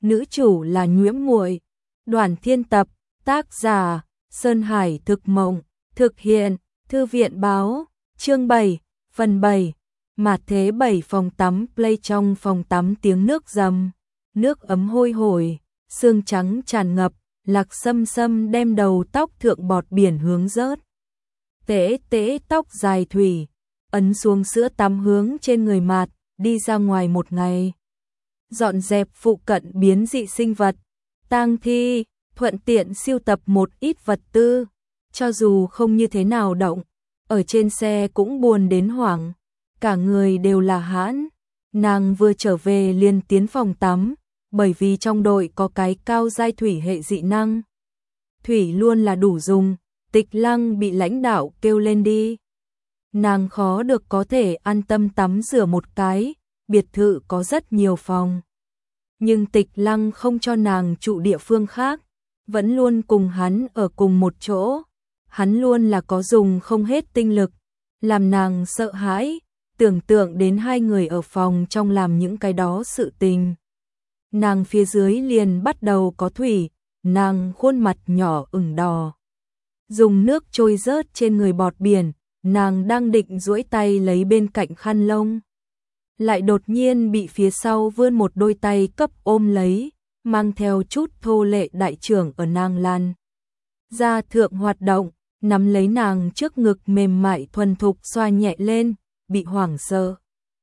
nữ chủ là Nhuễm Muội. Đoàn Thiên Tập, tác giả Sơn Hải Thực Mộng, thực hiện Thư viện Báo, chương 7, phần 7. Mạt thế 7 phòng tắm play. Trong phòng tắm tiếng nước rầm, nước ấm hôi hổi, sương trắng tràn ngập, Lạc Sâm Sâm đem đầu tóc thượng bọt biển hướng rớt. Tễ tễ tóc dài thủy, ấn xuống sữa tắm hướng trên người Mạt, đi ra ngoài một ngày. Dọn dẹp phụ cận biến dị sinh vật, tang thi, thuận tiện sưu tập một ít vật tư, cho dù không như thế nào động, ở trên xe cũng buồn đến hoảng, cả người đều là hãn. Nàng vừa trở về liền tiến phòng tắm, bởi vì trong đội có cái cao giai thủy hệ dị năng. Thủy luôn là đủ dùng, Tịch Lăng bị lãnh đạo kêu lên đi. Nàng khó được có thể an tâm tắm rửa một cái, biệt thự có rất nhiều phòng. Nhưng Tịch Lăng không cho nàng trụ địa phương khác, vẫn luôn cùng hắn ở cùng một chỗ. Hắn luôn là có dùng không hết tinh lực, làm nàng sợ hãi, tưởng tượng đến hai người ở phòng trong làm những cái đó sự tình. Nàng phía dưới liền bắt đầu có thủy, nàng khuôn mặt nhỏ ửng đỏ. Dùng nước trôi rớt trên người bọt biển, nàng đang định duỗi tay lấy bên cạnh khăn lông. Lại đột nhiên bị phía sau vươn một đôi tay cấp ôm lấy, mang theo chút thô lệ đại trưởng ở nàng lan. Ra thượng hoạt động, nắm lấy nàng trước ngực mềm mại thuần thục xoa nhẹ lên, bị hoảng sợ.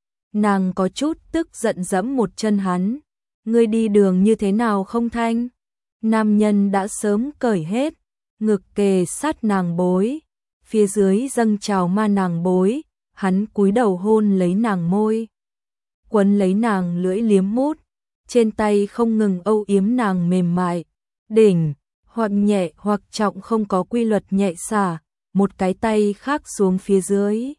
Nàng có chút tức giận giẫm một chân hắn. Ngươi đi đường như thế nào không thanh? Nam nhân đã sớm cởi hết, ngực kề sát nàng bối, phía dưới dâng trào ma nàng bối, hắn cúi đầu hôn lấy nàng môi, quấn lấy nàng lưỡi liếm mút, trên tay không ngừng âu yếm nàng mềm mại, đỉnh, hoặc nhẹ hoặc trọng không có quy luật nhẹ xả, một cái tay khác xuống phía dưới.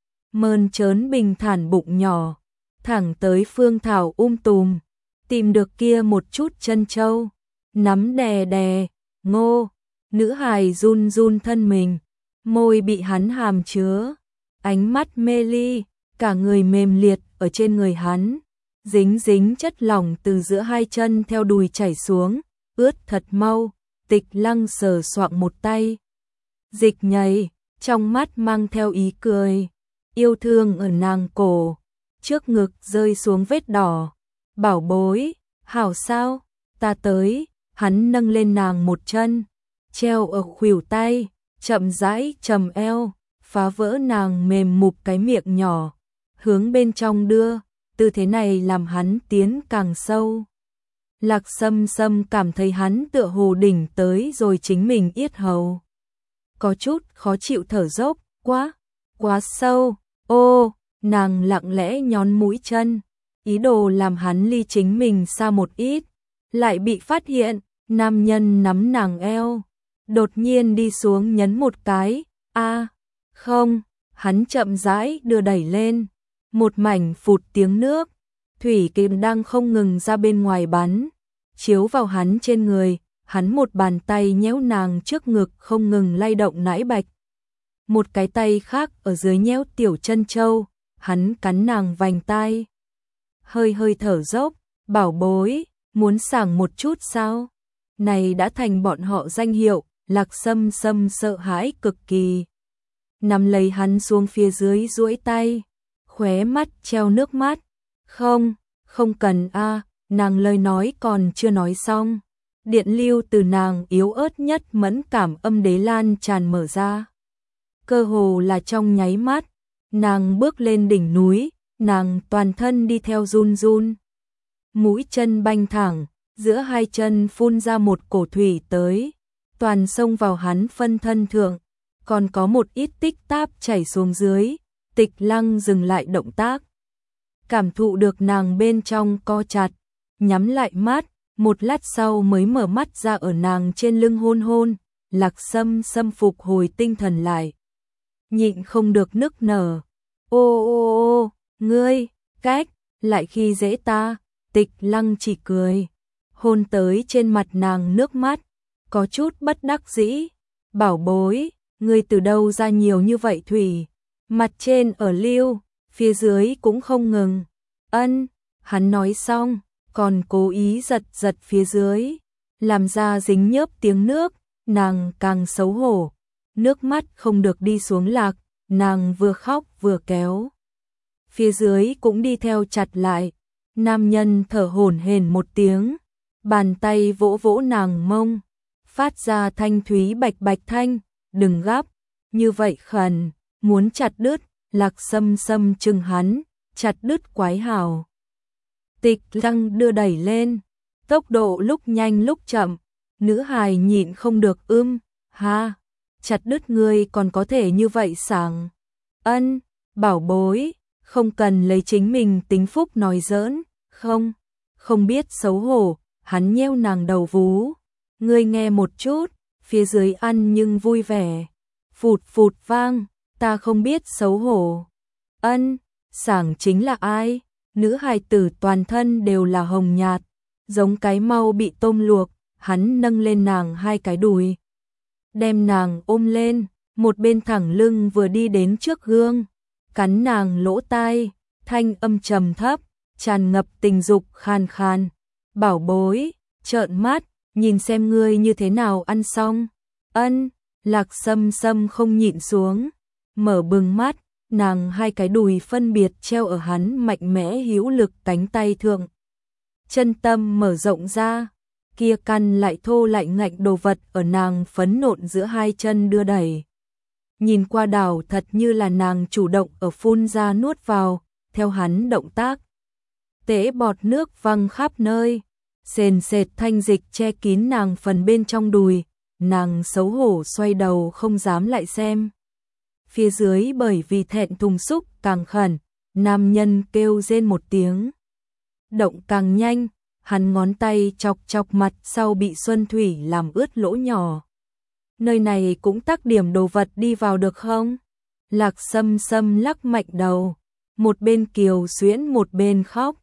Mơn trớn bình thản bụng nhỏ, thẳng tới phương thảo tùm, tìm được kia một chút chân châu, nắm đè đè, ngô, nữ hài run run thân mình, môi bị hắn hàm chứa, ánh mắt mê ly, cả người mềm liệt ở trên người hắn, dính dính chất lỏng từ giữa hai chân theo đùi chảy xuống, ướt thật mau. Tịch Lăng sờ soạng một tay, dịch nhảy, trong mắt mang theo ý cười, yêu thương ở nàng cổ, trước ngực rơi xuống vết đỏ. Bảo bối, hảo sao, ta tới. Hắn nâng lên nàng một chân, treo ở khuỷu tay, chậm rãi trầm eo, phá vỡ nàng mềm mụp cái miệng nhỏ, hướng bên trong đưa, tư thế này làm hắn tiến càng sâu. Lạc Sâm Sâm cảm thấy hắn tựa hồ đỉnh tới rồi chính mình yết hầu. Có chút khó chịu thở dốc, quá sâu, ô, nàng lặng lẽ nhón mũi chân, ý đồ làm hắn ly chính mình xa một ít, lại bị phát hiện, nam nhân nắm nàng eo, đột nhiên đi xuống nhấn một cái, không, hắn chậm rãi đưa đẩy lên, một mảnh phụt tiếng nước, thủy kim đang không ngừng ra bên ngoài bắn, chiếu vào hắn trên người, hắn một bàn tay nhéo nàng trước ngực không ngừng lay động nãi bạch. Một cái tay khác ở dưới nhéo tiểu chân châu, hắn cắn nàng vành tai. Hơi hơi thở dốc, bảo bối, muốn sảng một chút sao? Này đã thành bọn họ danh hiệu, Lạc Sâm Sâm sợ hãi cực kỳ. Nắm lấy hắn xuống phía dưới duỗi tay, khóe mắt treo nước mắt. Không cần nàng lời nói còn chưa nói xong. Điện lưu từ nàng yếu ớt nhất mẫn cảm âm đế lan tràn mở ra. Cơ hồ là trong nháy mắt, nàng bước lên đỉnh núi, nàng toàn thân đi theo run run. Mũi chân banh thẳng, giữa hai chân phun ra một cổ thủy tới, toàn xông vào hắn phân thân thượng, còn có một ít tích táp chảy xuống dưới. Tịch Lăng dừng lại động tác, cảm thụ được nàng bên trong co chặt, nhắm lại mắt, một lát sau mới mở mắt ra ở nàng trên lưng hôn hôn. Lạc Sâm Sâm phục hồi tinh thần lại, nhịn không được nức nở, ô, ngươi, cách, lại khi dễ ta. Tịch Lăng chỉ cười, hôn tới trên mặt nàng nước mắt, có chút bất đắc dĩ, bảo bối, ngươi từ đâu ra nhiều như vậy thủy, mặt trên ở lưu, phía dưới cũng không ngừng. Hắn nói xong, còn cố ý giật giật phía dưới, làm ra dính nhớp tiếng nước, nàng càng xấu hổ, nước mắt không được đi xuống lạc, nàng vừa khóc vừa kéo. Phía dưới cũng đi theo chặt lại, nam nhân thở hổn hển một tiếng, bàn tay vỗ vỗ nàng mông, phát ra thanh thúy bạch bạch thanh, đừng gấp, như vậy khẩn, muốn chặt đứt, Lạc Sâm Sâm chừng hắn, chặt đứt quái hảo. Tịch Lăng đưa đẩy lên, tốc độ lúc nhanh lúc chậm, nữ hài nhịn không được ha, chặt đứt ngươi còn có thể như vậy sảng. Ân, bảo bối, không cần lấy chính mình tính phúc nói giỡn, không biết xấu hổ, hắn nheo nàng đầu vú. Ngươi nghe một chút, phía dưới ăn nhưng vui vẻ, phụt phụt vang, ta không biết xấu hổ. Ân, sảng chính là ai? Nữ hài tử toàn thân đều là hồng nhạt, giống cái mau bị tôm luộc, hắn nâng lên nàng hai cái đùi, đem nàng ôm lên, một bên thẳng lưng vừa đi đến trước gương, cắn nàng lỗ tai, thanh âm trầm thấp, tràn ngập tình dục khan khan. Bảo bối, trợn mắt, nhìn xem ngươi như thế nào ăn xong. Ân, Lạc Sâm Sâm không nhịn xuống, mở bừng mắt, nàng hai cái đùi phân biệt treo ở hắn mạnh mẽ hữu lực cánh tay thượng. Chân tâm mở rộng ra, kia căn lại thô lại ngạnh đồ vật ở nàng phấn nộn giữa hai chân đưa đẩy. Nhìn qua đảo thật như là nàng chủ động ở phun ra nuốt vào, theo hắn động tác. Tễ bọt nước văng khắp nơi, sền sệt thanh dịch che kín nàng phần bên trong đùi, nàng xấu hổ xoay đầu không dám lại xem. Phía dưới bởi vì thẹn thùng xúc càng khẩn, nam nhân kêu rên một tiếng. Động càng nhanh, hắn ngón tay chọc chọc mặt sau bị Xuân Thủy làm ướt lỗ nhỏ. Nơi này cũng tắc điểm đồ vật đi vào được không? Lạc Sâm Sâm lắc mạnh đầu, một bên kiều xuyễn một bên khóc.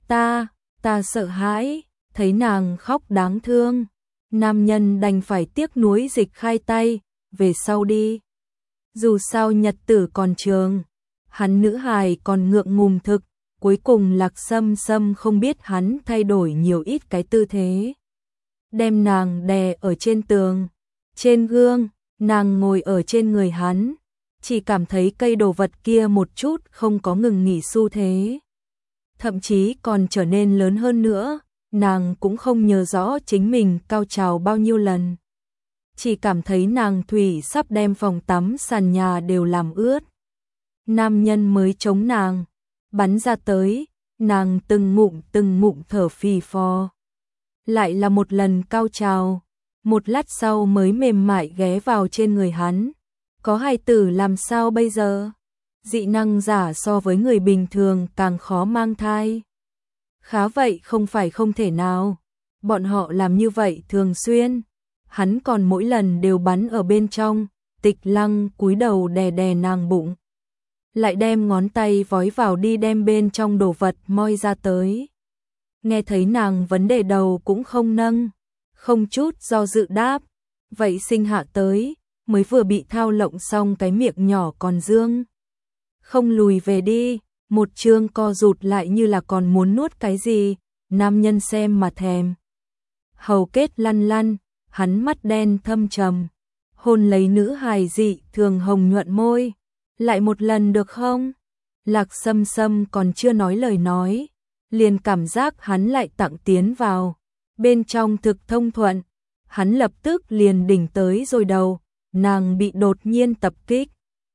Ta sợ hãi, thấy nàng khóc đáng thương. Nam nhân đành phải tiếc nuối dịch khai tay, về sau đi. Dù sao nhật tử còn trường, hắn nữ hài còn ngượng ngùng thực, cuối cùng Lạc Sâm Sâm không biết hắn thay đổi nhiều ít cái tư thế. Đem nàng đè ở trên tường, trên gương, nàng ngồi ở trên người hắn, chỉ cảm thấy cây đồ vật kia một chút không có ngừng nghỉ xu thế. Thậm chí còn trở nên lớn hơn nữa, nàng cũng không nhớ rõ chính mình cao trào bao nhiêu lần. Chỉ cảm thấy nàng thủy sắp đem phòng tắm sàn nhà đều làm ướt. Nam nhân mới chống nàng, bắn ra tới, nàng từng ngụm thở phì phò. Lại là một lần cao trào, một lát sau mới mềm mại ghé vào trên người hắn. Có hài tử làm sao bây giờ? Dị năng giả so với người bình thường càng khó mang thai. Khá vậy không phải không thể nào. Bọn họ làm như vậy thường xuyên. Hắn còn mỗi lần đều bắn ở bên trong. Tịch Lăng cúi đầu đè đè nàng bụng, lại đem ngón tay vói vào đi đem bên trong đồ vật moi ra tới. Nghe thấy nàng vấn đề đầu cũng không nâng, không chút do dự đáp, vậy sinh hạ tới, mới vừa bị thao lộng xong cái miệng nhỏ còn dương. Không lùi về đi, một chương co rụt lại như là còn muốn nuốt cái gì, nam nhân xem mà thèm. Hầu kết lăn lăn, hắn mắt đen thâm trầm, hôn lấy nữ hài dị thường hồng nhuận môi. Lại một lần được không? Lạc Sâm Sâm còn chưa nói lời nói, liền cảm giác hắn lại tặng tiến vào. Bên trong thực thông thuận, hắn lập tức liền đỉnh tới rồi đầu, nàng bị đột nhiên tập kích.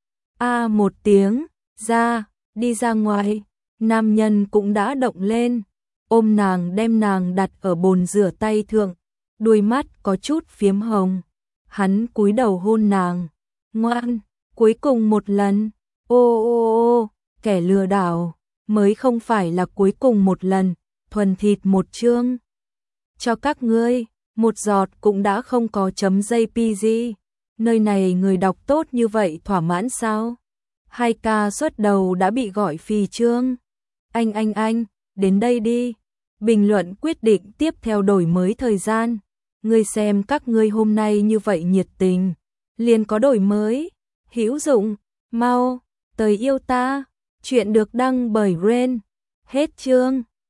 Một tiếng, đi ra ngoài, nam nhân cũng đã động lên, ôm nàng đem nàng đặt ở bồn rửa tay thượng, đuôi mắt có chút phiếm hồng. Hắn cúi đầu hôn nàng, ngoan. Cuối cùng một lần, ô, kẻ lừa đảo, mới không phải là cuối cùng một lần, thuần thịt một chương. Cho các ngươi, một giọt cũng đã không có chấm JPG, nơi này người đọc tốt như vậy thỏa mãn sao? 2K xuất đầu đã bị gọi phì chương. Anh, đến đây đi. Bình luận quyết định tiếp theo đổi mới thời gian. Ngươi xem các ngươi hôm nay như vậy nhiệt tình, liền có đổi mới. Hữu dụng, mau, tới yêu ta, chuyện được đăng bởi Ren. Hết chương.